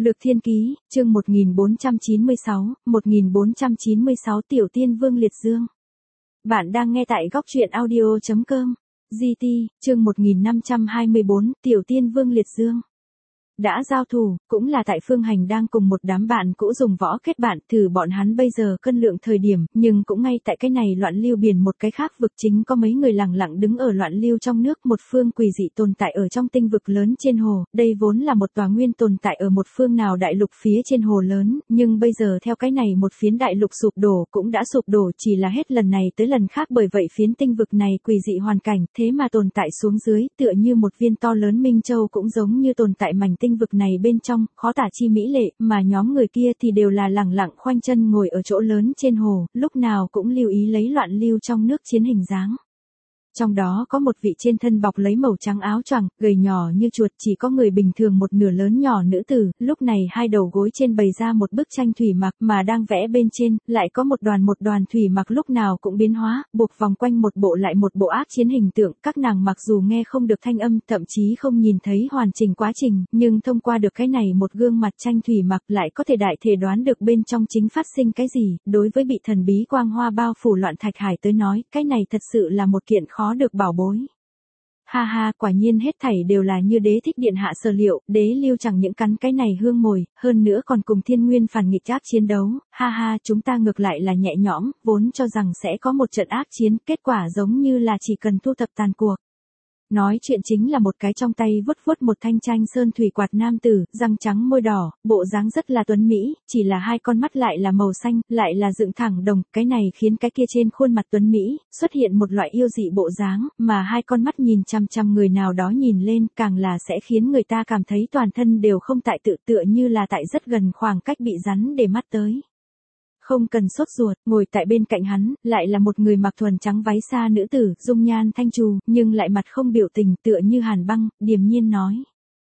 Lược Thiên Ký, chương 1496 Tiểu Tiên Vương Liệt Dương. Bạn đang nghe tại góc truyện audio.com. GT, chương 1524, Tiểu Tiên Vương Liệt Dương. Đã giao thủ, cũng là tại Phương Hành đang cùng một đám bạn cũ dùng võ kết bạn, thử bọn hắn bây giờ cân lượng thời điểm, nhưng cũng ngay tại cái này loạn lưu biển một cái khác vực chính có mấy người lẳng lặng đứng ở loạn lưu trong nước, một phương quỷ dị tồn tại ở trong tinh vực lớn trên hồ, đây vốn là một tòa nguyên tồn tại ở một phương nào đại lục phía trên hồ lớn, nhưng bây giờ theo cái này một phiến đại lục sụp đổ cũng đã sụp đổ, chỉ là hết lần này tới lần khác, bởi vậy phiến tinh vực này quỷ dị hoàn cảnh, thế mà tồn tại xuống dưới, tựa như một viên to lớn minh châu cũng giống như tồn tại mảnh tinh vực này bên trong, khó tả chi mỹ lệ, mà nhóm người kia thì đều là lẳng lặng khoanh chân ngồi ở chỗ lớn trên hồ, lúc nào cũng lưu ý lấy loạn lưu trong nước chiến hình dáng. Trong đó có một vị trên thân bọc lấy màu trắng áo choàng, gầy nhỏ như chuột, chỉ có người bình thường một nửa lớn nhỏ nữ tử, lúc này hai đầu gối trên bày ra một bức tranh thủy mặc mà đang vẽ bên trên, lại có một đoàn thủy mặc lúc nào cũng biến hóa, buộc vòng quanh một bộ ác chiến hình tượng, các nàng mặc dù nghe không được thanh âm, thậm chí không nhìn thấy hoàn chỉnh quá trình, nhưng thông qua được cái này một gương mặt tranh thủy mặc lại có thể đại thể đoán được bên trong chính phát sinh cái gì, đối với bị thần bí quang hoa bao phủ loạn thạch hải tới nói, cái này thật sự là một kiện khó được bảo bối. Ha ha, quả nhiên hết thảy đều là như Đế Thích điện hạ sở liệu, Đế Lưu chẳng những cắn cái này hương mồi, hơn nữa còn cùng Thiên Nguyên phản nghịch ác chiến đấu, ha ha, chúng ta ngược lại là nhẹ nhõm, vốn cho rằng sẽ có một trận ác chiến, kết quả giống như là chỉ cần thu thập tàn cuộc. Nói chuyện chính là một cái trong tay vuốt một thanh tranh sơn thủy quạt nam tử, răng trắng môi đỏ, bộ dáng rất là tuấn mỹ, chỉ là hai con mắt lại là màu xanh, lại là dựng thẳng đồng, cái này khiến cái kia trên khuôn mặt tuấn mỹ xuất hiện một loại yêu dị bộ dáng, mà hai con mắt nhìn chằm chằm người nào đó nhìn lên, càng là sẽ khiến người ta cảm thấy toàn thân đều không tại tự, tựa như là tại rất gần khoảng cách bị rắn để mắt tới. Không cần sốt ruột, ngồi tại bên cạnh hắn, lại là một người mặc thuần trắng váy xa nữ tử, dung nhan thanh trù, nhưng lại mặt không biểu tình, tựa như hàn băng, điềm nhiên nói.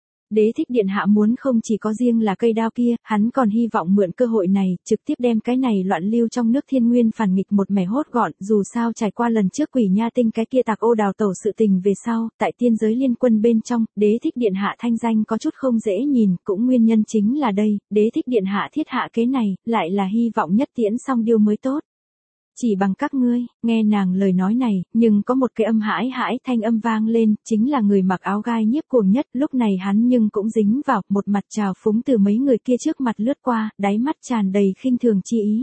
Đế Thích điện hạ muốn không chỉ có riêng là cây đao kia, hắn còn hy vọng mượn cơ hội này, trực tiếp đem cái này loạn lưu trong nước Thiên Nguyên phản nghịch một mẻ hốt gọn, dù sao trải qua lần trước Quỷ Nha Tinh cái kia tạc ô đào tẩu sự tình về sau, tại tiên giới liên quân bên trong, Đế Thích điện hạ thanh danh có chút không dễ nhìn, cũng nguyên nhân chính là đây, Đế Thích điện hạ thiết hạ kế này, lại là hy vọng nhất tiễn xong điều mới tốt. Chỉ bằng các ngươi, nghe nàng lời nói này, nhưng có một cái âm hãi thanh âm vang lên, chính là người mặc áo gai nhiếp cuồng nhất, lúc này hắn nhưng cũng dính vào, một mặt trào phúng từ mấy người kia trước mặt lướt qua, đáy mắt tràn đầy khinh thường chi ý.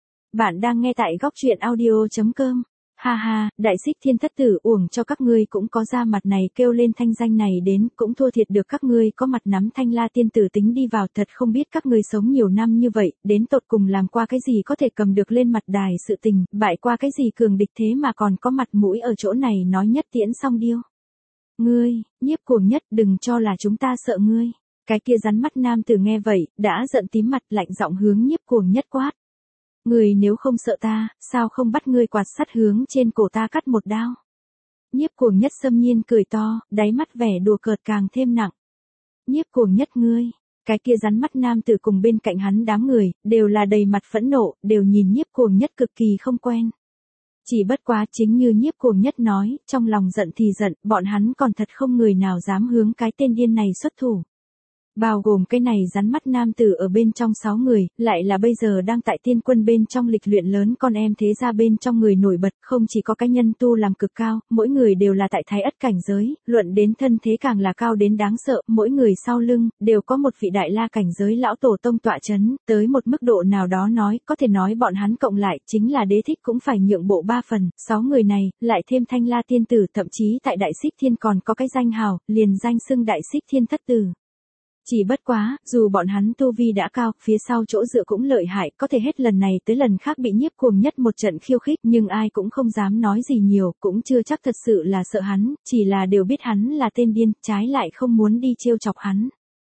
Bạn đang nghe tại góc truyện audio.com. Ha ha, Đại Xích Thiên Thất Tử, uổng cho các ngươi cũng có ra mặt này kêu lên thanh danh này đến, cũng thua thiệt được các ngươi có mặt nắm Thanh La tiên tử tính đi vào, thật không biết các ngươi sống nhiều năm như vậy, đến tột cùng làm qua cái gì có thể cầm được lên mặt đài sự tình, bại qua cái gì cường địch thế mà còn có mặt mũi ở chỗ này nói nhất tiễn xong điêu. Ngươi, nhiếp cuồng nhất, đừng cho là chúng ta sợ ngươi. Cái kia rắn mắt nam tử nghe vậy, đã giận tím mặt, lạnh giọng hướng nhiếp cuồng nhất quát. Người nếu không sợ ta, sao không bắt ngươi quạt sắt hướng trên cổ ta cắt một đao? Nhiếp cuồng nhất xâm nhiên cười to, đáy mắt vẻ đùa cợt càng thêm nặng. Nhiếp cuồng nhất ngươi, cái kia rắn mắt nam tử cùng bên cạnh hắn đám người, đều là đầy mặt phẫn nộ, đều nhìn nhiếp cuồng nhất cực kỳ không quen. Chỉ bất quá chính như nhiếp cuồng nhất nói, trong lòng giận thì giận, bọn hắn còn thật không người nào dám hướng cái tên điên này xuất thủ. Bao gồm cái này rắn mắt nam tử ở bên trong 6 người, lại là bây giờ đang tại tiên quân bên trong lịch luyện lớn con em thế gia bên trong người nổi bật, không chỉ có cái nhân tu làm cực cao, mỗi người đều là tại thái ất cảnh giới, luận đến thân thế càng là cao đến đáng sợ, mỗi người sau lưng, đều có một vị đại la cảnh giới lão tổ tông tọa chấn, tới một mức độ nào đó nói, có thể nói bọn hắn cộng lại, chính là Đế Thích cũng phải nhượng bộ 3 phần, 6 người này, lại thêm Thanh La tiên tử, thậm chí tại Đại Xích Thiên còn có cái danh hào, liền danh xưng Đại Xích Thiên Thất Tử. Chỉ bất quá, dù bọn hắn tu vi đã cao, phía sau chỗ dựa cũng lợi hại, có thể hết lần này tới lần khác bị nhiếp cuồng nhất một trận khiêu khích, nhưng ai cũng không dám nói gì nhiều, cũng chưa chắc thật sự là sợ hắn, chỉ là đều biết hắn là tên điên, trái lại không muốn đi trêu chọc hắn.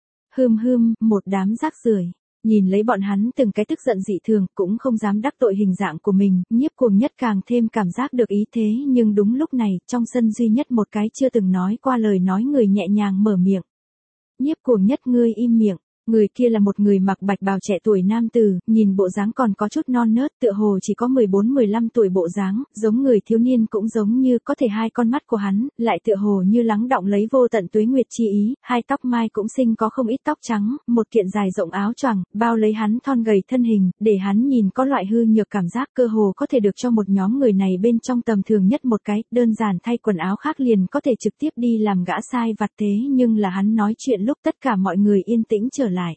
Một đám rác rưởi. Nhìn lấy bọn hắn từng cái tức giận dị thường, cũng không dám đắc tội hình dạng của mình, nhiếp cuồng nhất càng thêm cảm giác được ý thế, nhưng đúng lúc này, trong sân duy nhất một cái chưa từng nói qua lời nói người nhẹ nhàng mở miệng. Nhiếp cuồng nhất, ngươi im miệng. Người kia là một người mặc bạch bào trẻ tuổi nam tử, nhìn bộ dáng còn có chút non nớt, tựa hồ chỉ có 14-15 tuổi bộ dáng, giống người thiếu niên cũng giống như có thể hai con mắt của hắn, lại tựa hồ như lắng đọng lấy vô tận tuế nguyệt chi ý, hai tóc mai cũng xinh có không ít tóc trắng, một kiện dài rộng áo choàng, bao lấy hắn thon gầy thân hình, để hắn nhìn có loại hư nhược cảm giác cơ hồ có thể được cho một nhóm người này bên trong tầm thường nhất một cái, đơn giản thay quần áo khác liền có thể trực tiếp đi làm gã sai vặt thế nhưng là hắn nói chuyện lúc tất cả mọi người yên tĩnh trở lại.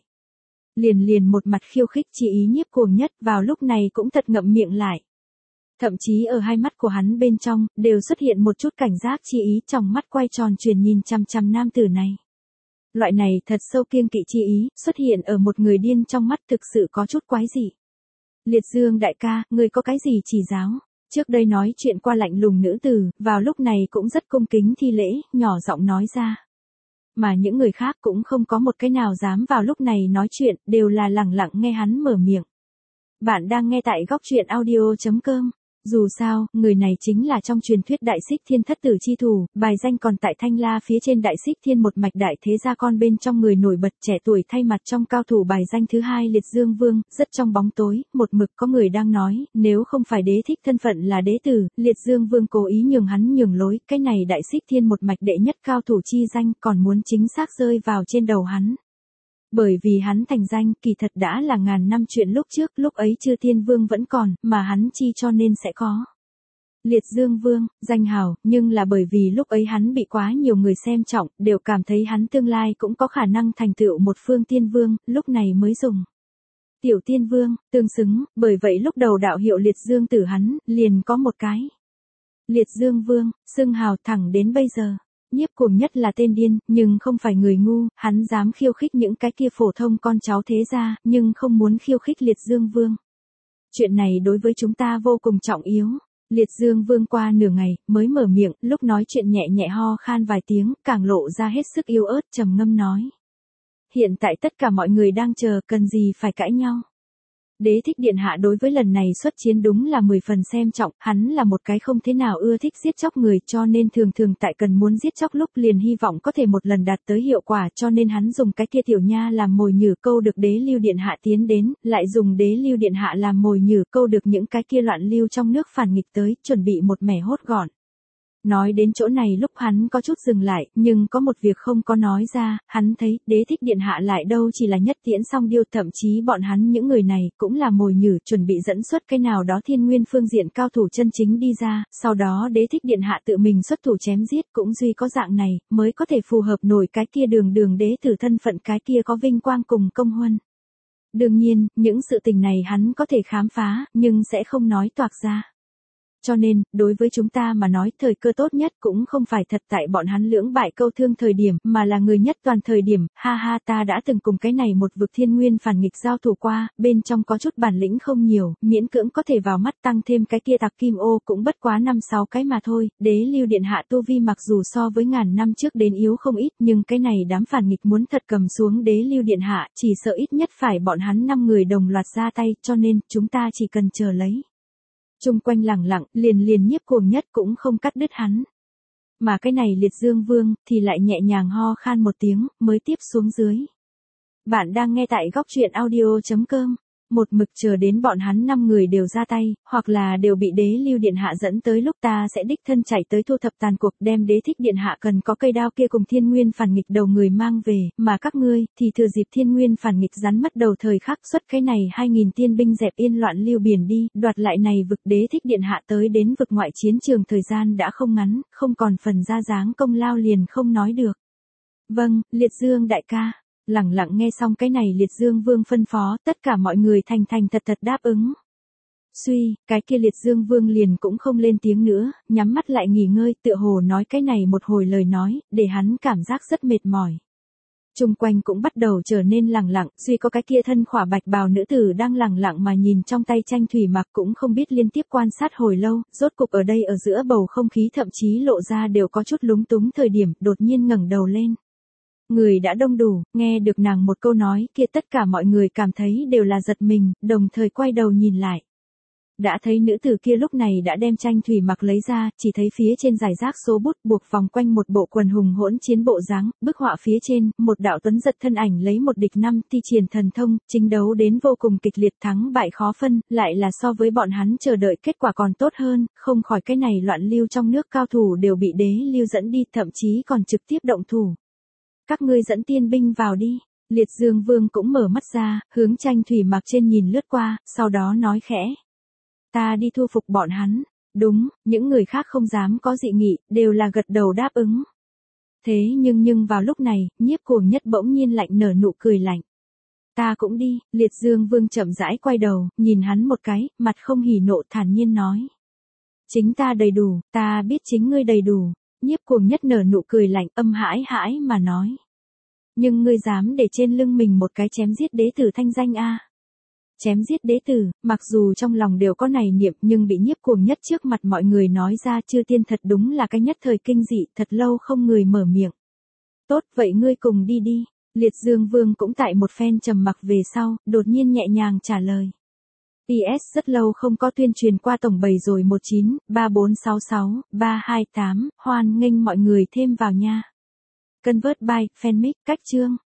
Liền một mặt khiêu khích chi ý nhiếp cuồng nhất vào lúc này cũng thật ngậm miệng lại. Thậm chí ở hai mắt của hắn bên trong, đều xuất hiện một chút cảnh giác chi ý trong mắt quay tròn truyền nhìn chăm chăm nam tử này. Loại này thật sâu kiêng kỵ chi ý, xuất hiện ở một người điên trong mắt thực sự có chút quái dị. Liệt Dương đại ca, ngươi có cái gì chỉ giáo? Trước đây nói chuyện qua lạnh lùng nữ tử, vào lúc này cũng rất cung kính thi lễ, nhỏ giọng nói ra. Mà những người khác cũng không có một cái nào dám vào lúc này nói chuyện, đều là lẳng lặng nghe hắn mở miệng. Bạn đang nghe tại góc truyện audio.com. Dù sao, người này chính là trong truyền thuyết Đại Xích Thiên thất tử chi thủ, bài danh còn tại Thanh La phía trên Đại Xích Thiên một mạch đại thế gia con bên trong người nổi bật trẻ tuổi thay mặt trong cao thủ bài danh thứ hai Liệt Dương Vương, rất trong bóng tối, một mực có người đang nói, nếu không phải đế thích thân phận là đế tử, Liệt Dương Vương cố ý nhường hắn nhường lối, cái này Đại Xích Thiên một mạch đệ nhất cao thủ chi danh còn muốn chính xác rơi vào trên đầu hắn. Bởi vì hắn thành danh kỳ thật đã là ngàn năm chuyện lúc trước, lúc ấy chưa Thiên Vương vẫn còn, mà hắn chi cho nên sẽ có. Liệt Dương Vương, danh hào, nhưng là bởi vì lúc ấy hắn bị quá nhiều người xem trọng, đều cảm thấy hắn tương lai cũng có khả năng thành tựu một phương Tiên Vương, lúc này mới dùng. Tiểu Tiên Vương, tương xứng, bởi vậy lúc đầu đạo hiệu Liệt Dương tử hắn, liền có một cái. Liệt Dương Vương, xưng hào thẳng đến bây giờ. Nhiếp cuồng nhất là tên điên, nhưng không phải người ngu, hắn dám khiêu khích những cái kia phổ thông con cháu thế gia, nhưng không muốn khiêu khích Liệt Dương Vương. Chuyện này đối với chúng ta vô cùng trọng yếu. Liệt Dương Vương qua nửa ngày, mới mở miệng, lúc nói chuyện nhẹ nhẹ ho khan vài tiếng, càng lộ ra hết sức yếu ớt trầm ngâm nói. Hiện tại tất cả mọi người đang chờ, cần gì phải cãi nhau. Đế thích điện hạ đối với lần này xuất chiến đúng là 10 phần xem trọng, hắn là một cái không thế nào ưa thích giết chóc người cho nên thường tại cần muốn giết chóc lúc liền hy vọng có thể một lần đạt tới hiệu quả cho nên hắn dùng cái kia tiểu nha làm mồi nhử câu được đế lưu điện hạ tiến đến, lại dùng đế lưu điện hạ làm mồi nhử câu được những cái kia loạn lưu trong nước phản nghịch tới, chuẩn bị một mẻ hốt gọn. Nói đến chỗ này lúc hắn có chút dừng lại, nhưng có một việc không có nói ra, hắn thấy, đế thích điện hạ lại đâu chỉ là nhất tiễn song điêu, thậm chí bọn hắn những người này, cũng là mồi nhử, chuẩn bị dẫn xuất cái nào đó thiên nguyên phương diện cao thủ chân chính đi ra, sau đó đế thích điện hạ tự mình xuất thủ chém giết, cũng duy có dạng này, mới có thể phù hợp nổi cái kia đường đế tử thân phận cái kia có vinh quang cùng công huân. Đương nhiên, những sự tình này hắn có thể khám phá, nhưng sẽ không nói toạc ra. Cho nên, đối với chúng ta mà nói thời cơ tốt nhất cũng không phải thật tại bọn hắn lưỡng bại câu thương thời điểm, mà là người nhất toàn thời điểm, ha ha ta đã từng cùng cái này một vực thiên nguyên phản nghịch giao thủ qua, bên trong có chút bản lĩnh không nhiều, miễn cưỡng có thể vào mắt tăng thêm cái kia tặc kim ô cũng bất quá 5-6 cái mà thôi, đế lưu điện hạ tu vi mặc dù so với ngàn năm trước đến yếu không ít, nhưng cái này đám phản nghịch muốn thật cầm xuống đế lưu điện hạ, chỉ sợ ít nhất phải bọn hắn 5 người đồng loạt ra tay, cho nên, chúng ta chỉ cần chờ lấy. Trung quanh lẳng lặng, liền nhiếp cuồng nhất cũng không cắt đứt hắn. Mà cái này Liệt Dương Vương, thì lại nhẹ nhàng ho khan một tiếng, mới tiếp xuống dưới. Bạn đang nghe tại góc truyện audio.com. Một mực chờ đến bọn hắn 5 người đều ra tay, hoặc là đều bị đế lưu điện hạ dẫn tới lúc ta sẽ đích thân chạy tới thu thập tàn cuộc đem đế thích điện hạ cần có cây đao kia cùng thiên nguyên phản nghịch đầu người mang về, mà các ngươi, thì thừa dịp thiên nguyên phản nghịch rắn mất đầu thời khắc xuất cái này 2000 tiên binh dẹp yên loạn lưu biển đi, đoạt lại này vực đế thích điện hạ tới đến vực ngoại chiến trường thời gian đã không ngắn, không còn phần ra dáng công lao liền không nói được. Vâng, Liệt Dương đại ca. Lẳng lặng nghe xong cái này Liệt Dương Vương phân phó, tất cả mọi người thành thật đáp ứng. Suy, cái kia Liệt Dương Vương liền cũng không lên tiếng nữa, nhắm mắt lại nghỉ ngơi, tựa hồ nói cái này một hồi lời nói, để hắn cảm giác rất mệt mỏi. Trung quanh cũng bắt đầu trở nên lẳng lặng, duy có cái kia thân khỏa bạch bào nữ tử đang lẳng lặng mà nhìn trong tay tranh thủy mặc cũng không biết liên tiếp quan sát hồi lâu, rốt cục ở đây ở giữa bầu không khí thậm chí lộ ra đều có chút lúng túng thời điểm, đột nhiên ngẩng đầu lên. Người đã đông đủ, nghe được nàng một câu nói kia tất cả mọi người cảm thấy đều là giật mình, đồng thời quay đầu nhìn lại. Đã thấy nữ tử kia lúc này đã đem tranh thủy mặc lấy ra, chỉ thấy phía trên giải rác số bút buộc vòng quanh một bộ quần hùng hỗn chiến bộ dáng, bức họa phía trên, một đạo tuấn giật thân ảnh lấy một địch năm, thi triển thần thông, chính đấu đến vô cùng kịch liệt, thắng bại khó phân, lại là so với bọn hắn chờ đợi kết quả còn tốt hơn, không khỏi cái này loạn lưu trong nước cao thủ đều bị đế lưu dẫn đi, thậm chí còn trực tiếp động thủ. Các ngươi dẫn tiên binh vào đi. Liệt Dương Vương cũng mở mắt ra, hướng tranh thủy mặc trên nhìn lướt qua, sau đó nói khẽ. Ta đi thu phục bọn hắn. Đúng, những người khác không dám có dị nghị, đều là gật đầu đáp ứng. Thế nhưng vào lúc này, Nhiếp Cuồng Nhất bỗng nhiên lạnh nở nụ cười lạnh. Ta cũng đi, Liệt Dương Vương chậm rãi quay đầu, nhìn hắn một cái, mặt không hỉ nộ thản nhiên nói. Chính ta đầy đủ, ta biết chính ngươi đầy đủ. Nhiếp Cuồng Nhất nở nụ cười lạnh, âm hãi hãi mà nói. Nhưng ngươi dám để trên lưng mình một cái chém giết đế tử thanh danh a? Chém giết đế tử, mặc dù trong lòng đều có này niệm nhưng bị Nhiếp Cuồng Nhất trước mặt mọi người nói ra Chư Tiên thật đúng là cái nhất thời kinh dị, thật lâu không người mở miệng. Tốt, vậy ngươi cùng đi đi. Liệt Dương Vương cũng tại một phen trầm mặc về sau, đột nhiên nhẹ nhàng trả lời. PS rất lâu không có tuyên truyền qua tổng bày rồi 193466-328, hoan nghênh mọi người thêm vào nha. Convert by, fanmic, cách chương.